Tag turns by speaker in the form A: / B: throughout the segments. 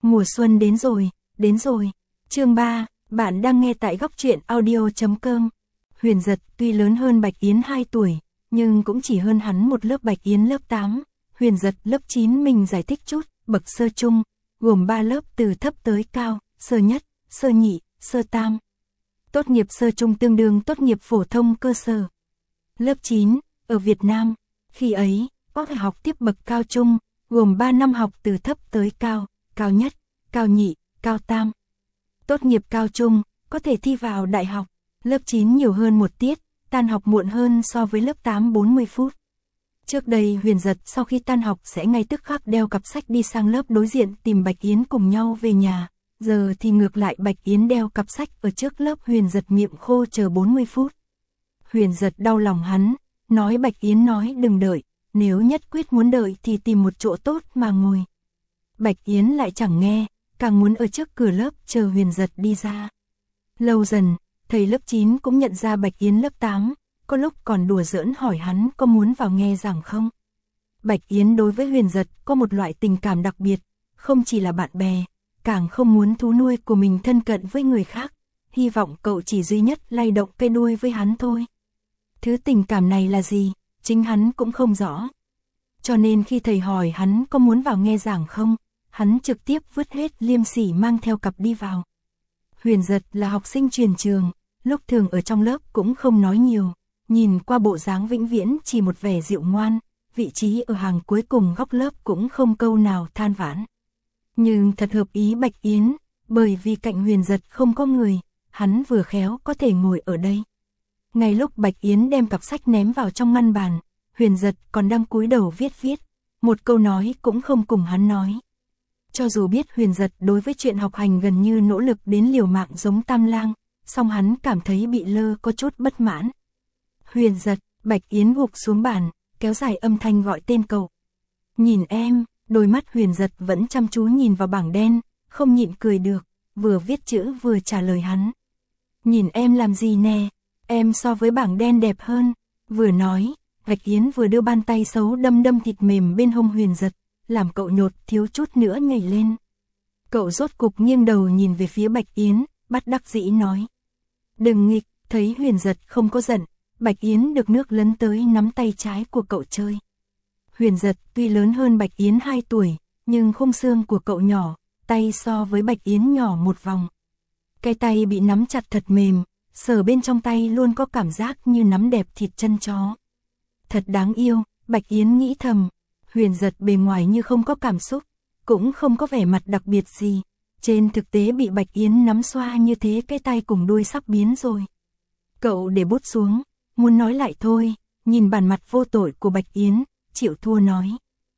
A: Mùa xuân đến rồi, đến rồi. Chương 3, bạn đang nghe tại góc truyện audio.com. Huyền Giật tuy lớn hơn Bạch Yến 2 tuổi, nhưng cũng chỉ hơn hắn một lớp. Bạch Yến lớp 8, Huyền Giật lớp 9. Mình giải thích chút, bậc sơ trung, gồm 3 lớp từ thấp tới cao, sơ nhất, sơ nhị, sơ tam. Tốt nghiệp sơ trung tương đương tốt nghiệp phổ thông cơ sở. Lớp 9, ở Việt Nam, khi ấy, có thể học tiếp bậc cao trung, gồm 3 năm học từ thấp tới cao, cao nhất, cao nhị, cao tam. Tốt nghiệp cao trung, có thể thi vào đại học. Lớp 9 nhiều hơn một tiết, tan học muộn hơn so với lớp 8 40 phút. Trước đây Huyền Giật sau khi tan học sẽ ngay tức khắc đeo cặp sách đi sang lớp đối diện tìm Bạch Yến cùng nhau về nhà. Giờ thì ngược lại, Bạch Yến đeo cặp sách ở trước lớp, Huyền Giật miệng khô chờ 40 phút. Huyền Giật đau lòng hắn, nói Bạch Yến nói đừng đợi, nếu nhất quyết muốn đợi thì tìm một chỗ tốt mà ngồi. Bạch Yến lại chẳng nghe, càng muốn ở trước cửa lớp chờ Huyền Giật đi ra. Lâu dần, thầy lớp 9 cũng nhận ra Bạch Yến lớp 8, có lúc còn đùa giỡn hỏi hắn có muốn vào nghe giảng không. Bạch Yến đối với Huyền Giật có một loại tình cảm đặc biệt, không chỉ là bạn bè, càng không muốn thú nuôi của mình thân cận với người khác, hy vọng cậu chỉ duy nhất lay động cây đuôi với hắn thôi. Thứ tình cảm này là gì, chính hắn cũng không rõ. Cho nên khi thầy hỏi hắn có muốn vào nghe giảng không, hắn trực tiếp vứt hết liêm sỉ mang theo cặp đi vào. Huyền Giật là học sinh truyền trường, lúc thường ở trong lớp cũng không nói nhiều, nhìn qua bộ dáng vĩnh viễn chỉ một vẻ dịu ngoan, vị trí ở hàng cuối cùng góc lớp cũng không câu nào than vãn. Nhưng thật hợp ý Bạch Yến, bởi vì cạnh Huyền Giật không có người, hắn vừa khéo có thể ngồi ở đây. Ngay lúc Bạch Yến đem cặp sách ném vào trong ngăn bàn, Huyền Giật còn đang cúi đầu viết, một câu nói cũng không cùng hắn nói. Cho dù biết Huyền Giật đối với chuyện học hành gần như nỗ lực đến liều mạng giống Tam Lang, song hắn cảm thấy bị lơ có chút bất mãn. Huyền Giật, Bạch Yến gục xuống bàn, kéo dài âm thanh gọi tên cậu. Nhìn em, đôi mắt Huyền Giật vẫn chăm chú nhìn vào bảng đen, không nhịn cười được, vừa viết chữ vừa trả lời hắn. Nhìn em làm gì nè, em so với bảng đen đẹp hơn. Vừa nói, Bạch Yến vừa đưa bàn tay xấu đâm thịt mềm bên hông Huyền Giật, làm cậu nhột thiếu chút nữa nhảy lên. Cậu rốt cục nghiêng đầu nhìn về phía Bạch Yến, bất đắc dĩ nói. Đừng nghịch. Thấy Huyền Giật không có giận, Bạch Yến được nước lấn tới nắm tay trái của cậu chơi. Huyền Giật tuy lớn hơn Bạch Yến 2 tuổi, nhưng khung xương của cậu nhỏ, tay so với Bạch Yến nhỏ một vòng. Cái tay bị nắm chặt thật mềm, sờ bên trong tay luôn có cảm giác như nắm đẹp thịt chân chó. Thật đáng yêu, Bạch Yến nghĩ thầm. Huyền Giật bề ngoài như không có cảm xúc, cũng không có vẻ mặt đặc biệt gì. Trên thực tế bị Bạch Yến nắm xoa như thế cái tay cùng đuôi sắp biến rồi. Cậu để bút xuống, muốn nói lại thôi, nhìn bản mặt vô tội của Bạch Yến, chịu thua nói.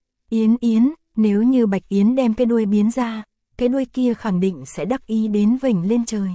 A: Yến, nếu như Bạch Yến đem cái đuôi biến ra, cái đuôi kia khẳng định sẽ đắc ý đến vểnh lên trời.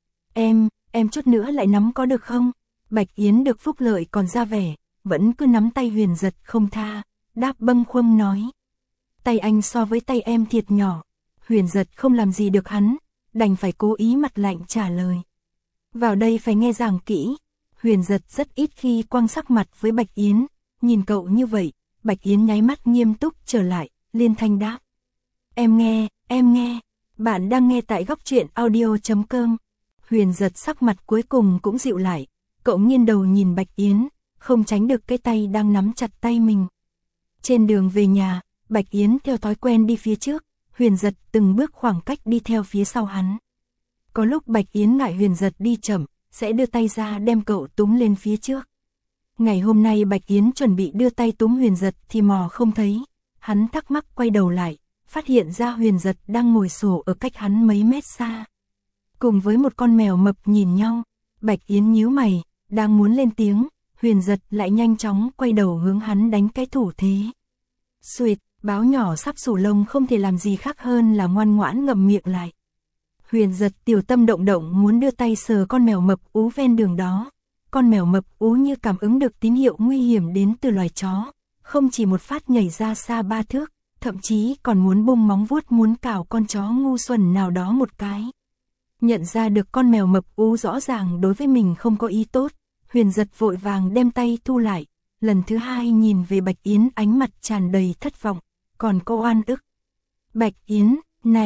A: Em chút nữa lại nắm có được không? Bạch Yến được phúc lợi còn ra vẻ, vẫn cứ nắm tay Huyền Giật không tha, đáp bâng khuâng nói. Tay anh so với tay em thiệt nhỏ. Huyền Giật không làm gì được hắn, đành phải cố ý mặt lạnh trả lời. Vào đây phải nghe giảng kỹ. Huyền Giật rất ít khi quăng sắc mặt với Bạch Yến, nhìn cậu như vậy, Bạch Yến nháy mắt nghiêm túc trở lại, liên thanh đáp. Em nghe, bạn đang nghe tại góc truyện audio.com. Huyền Giật sắc mặt cuối cùng cũng dịu lại, cậu nghiêng đầu nhìn Bạch Yến, không tránh được cái tay đang nắm chặt tay mình. Trên đường về nhà, Bạch Yến theo thói quen đi phía trước, Huyền Giật từng bước khoảng cách đi theo phía sau hắn. Có lúc Bạch Yến ngại Huyền Giật đi chậm, sẽ đưa tay ra đem cậu túm lên phía trước. Ngày hôm nay Bạch Yến chuẩn bị đưa tay túm Huyền Giật thì mò không thấy. Hắn thắc mắc quay đầu lại, phát hiện ra Huyền Giật đang ngồi xổm ở cách hắn mấy mét xa. Cùng với một con mèo mập nhìn nhau, Bạch Yến nhíu mày, đang muốn lên tiếng, Huyền Giật lại nhanh chóng quay đầu hướng hắn đánh cái thủ thế. Xuỵt, báo nhỏ sắp sủ lông không thể làm gì khác hơn là ngoan ngoãn ngậm miệng lại. Huyền Giật tiểu tâm động động muốn đưa tay sờ con mèo mập ú ven đường đó. Con mèo mập ú như cảm ứng được tín hiệu nguy hiểm đến từ loài chó, không chỉ một phát nhảy ra xa 3 thước, thậm chí còn muốn bung móng vuốt muốn cào con chó ngu xuẩn nào đó một cái. Nhận ra được con mèo mập ú rõ ràng đối với mình không có ý tốt, Huyền Giật vội vàng đem tay thu lại, lần thứ hai nhìn về Bạch Yến ánh mặt tràn đầy thất vọng, còn có oan ức. Bạch Yến, này,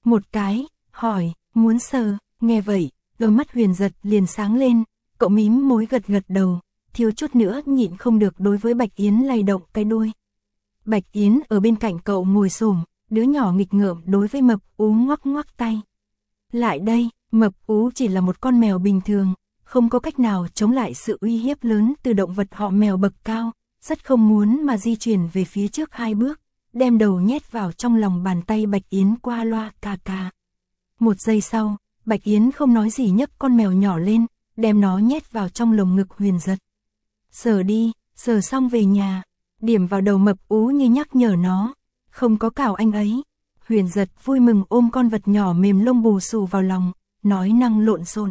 A: một cái, hỏi, muốn sờ, nghe vậy, đôi mắt Huyền Giật liền sáng lên, cậu mím môi gật gật đầu, thiếu chút nữa nhịn không được đối với Bạch Yến lay động cái đuôi. Bạch Yến ở bên cạnh cậu ngồi xổm, đứa nhỏ nghịch ngợm đối với Mập Ú ngoắc ngoắc tay. Lại đây, Mập Ú chỉ là một con mèo bình thường, không có cách nào chống lại sự uy hiếp lớn từ động vật họ mèo bậc cao, rất không muốn mà di chuyển về phía trước 2 bước, đem đầu nhét vào trong lòng bàn tay Bạch Yến qua loa cà cà. Một giây sau, Bạch Yến không nói gì nhấc con mèo nhỏ lên, đem nó nhét vào trong lồng ngực Huyền Giật. Sờ đi, sờ xong về nhà, điểm vào đầu Mập Ú như nhắc nhở nó, không có cào anh ấy. Huyền Giật vui mừng ôm con vật nhỏ mềm lông bù xù vào lòng, nói năng lộn xộn.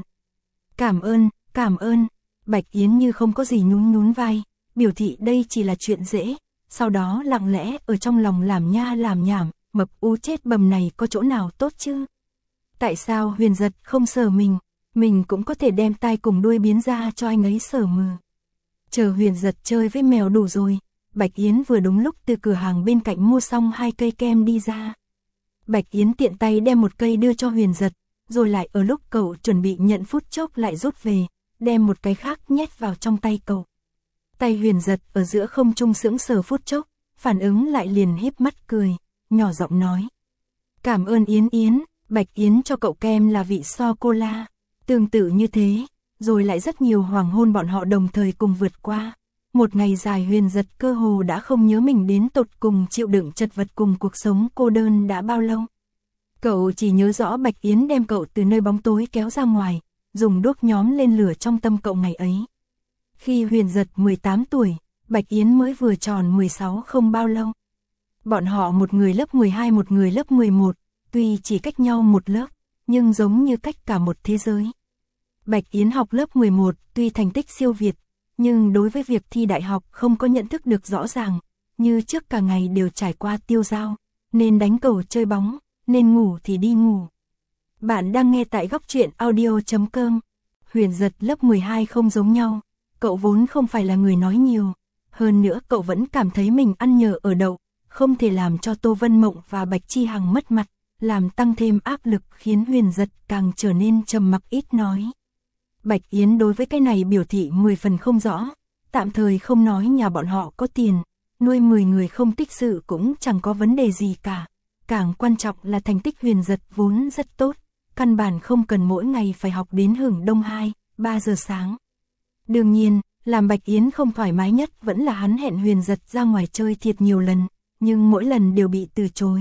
A: Cảm ơn, Bạch Yến như không có gì nhún nhún vai, biểu thị đây chỉ là chuyện dễ, sau đó lặng lẽ ở trong lòng làm nha làm nhảm, Mập Ú chết bầm này có chỗ nào tốt chứ? Tại sao Huyền Giật không sờ mình cũng có thể đem tai cùng đuôi biến ra cho anh ấy sờ mừ. Chờ Huyền Giật chơi với mèo đủ rồi, Bạch Yến vừa đúng lúc từ cửa hàng bên cạnh mua xong 2 cây kem đi ra. Bạch Yến tiện tay đem một cây đưa cho Huyền Giật, rồi lại ở lúc cậu chuẩn bị nhận phút chốc lại rút về, đem một cái khác nhét vào trong tay cậu. Tay Huyền Giật ở giữa không trung sững sờ phút chốc, phản ứng lại liền híp mắt cười, nhỏ giọng nói. Cảm ơn Yến Yến, Bạch Yến cho cậu kem là vị sô-cô-la, tương tự như thế, rồi lại rất nhiều hoàng hôn bọn họ đồng thời cùng vượt qua. Một ngày dài Huyền Giật cơ hồ đã không nhớ mình đến tột cùng chịu đựng chật vật cùng cuộc sống cô đơn đã bao lâu. Cậu chỉ nhớ rõ Bạch Yến đem cậu từ nơi bóng tối kéo ra ngoài, dùng đuốc nhóm lên lửa trong tâm cậu ngày ấy. Khi Huyền Giật 18 tuổi, Bạch Yến mới vừa tròn 16 không bao lâu. Bọn họ một người lớp 12 một người lớp 11, tuy chỉ cách nhau một lớp, nhưng giống như cách cả một thế giới. Bạch Yến học lớp 11 tuy thành tích siêu việt, nhưng đối với việc thi đại học không có nhận thức được rõ ràng, như trước cả ngày đều trải qua tiêu dao, nên đánh cầu chơi bóng, nên ngủ thì đi ngủ. Bạn đang nghe tại góc truyện audio.com. Huyền Giật lớp 12 không giống nhau, cậu vốn không phải là người nói nhiều, hơn nữa cậu vẫn cảm thấy mình ăn nhờ ở đậu, không thể làm cho Tô Vân Mộng và Bạch Chi Hằng mất mặt, làm tăng thêm áp lực khiến Huyền Giật càng trở nên trầm mặc ít nói. Bạch Yến đối với cái này biểu thị 10 phần không rõ, tạm thời không nói nhà bọn họ có tiền, nuôi 10 người không tích sự cũng chẳng có vấn đề gì cả. Càng quan trọng là thành tích Huyền Giật vốn rất tốt, căn bản không cần mỗi ngày phải học đến hửng đông 2-3 giờ sáng. Đương nhiên, làm Bạch Yến không thoải mái nhất vẫn là hắn hẹn Huyền Giật ra ngoài chơi thiệt nhiều lần, nhưng mỗi lần đều bị từ chối.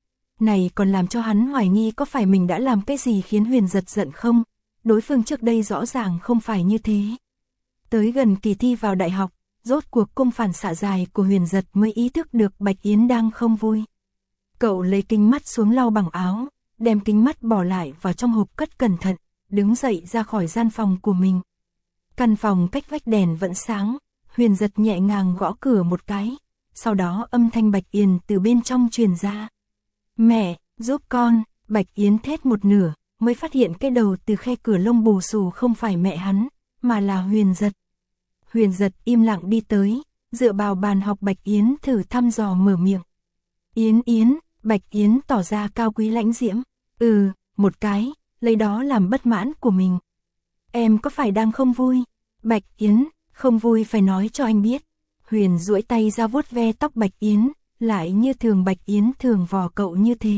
A: Này còn làm cho hắn hoài nghi có phải mình đã làm cái gì khiến Huyền Giật giận không? Đối phương trước đây rõ ràng không phải như thế. Tới gần kỳ thi vào đại học, rốt cuộc cung phản xạ dài của Huyền Giật mới ý thức được Bạch Yến đang không vui. Cậu lấy kính mắt xuống lau bằng áo, đem kính mắt bỏ lại vào trong hộp cất cẩn thận, đứng dậy ra khỏi gian phòng của mình. Căn phòng cách vách đèn vẫn sáng, Huyền Giật nhẹ nhàng gõ cửa một cái, sau đó âm thanh Bạch Yến từ bên trong truyền ra. Mẹ, giúp con, Bạch Yến thét một nửa, mới phát hiện cái đầu từ khe cửa lông bù xù không phải mẹ hắn, mà là Huyền Giật. Huyền Giật im lặng đi tới, dựa vào bàn học Bạch Yến thử thăm dò mở miệng. Yến Yến, Bạch Yến tỏ ra cao quý lãnh diễm. Một cái, lấy đó làm bất mãn của mình. Em có phải đang không vui? Bạch Yến, không vui phải nói cho anh biết. Huyền duỗi tay ra vuốt ve tóc Bạch Yến, lại như thường Bạch Yến thường vò cậu như thế.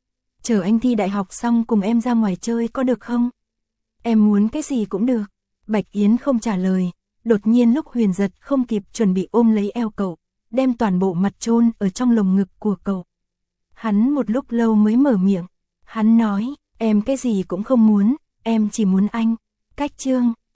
A: Chờ anh thi đại học xong cùng em ra ngoài chơi có được không? Em muốn cái gì cũng được. Bạch Yến không trả lời, đột nhiên lúc Huyền Giật không kịp chuẩn bị ôm lấy eo cậu, đem toàn bộ mặt chôn ở trong lồng ngực của cậu. Hắn một lúc lâu mới mở miệng, hắn nói, em cái gì cũng không muốn, em chỉ muốn anh. Cách chương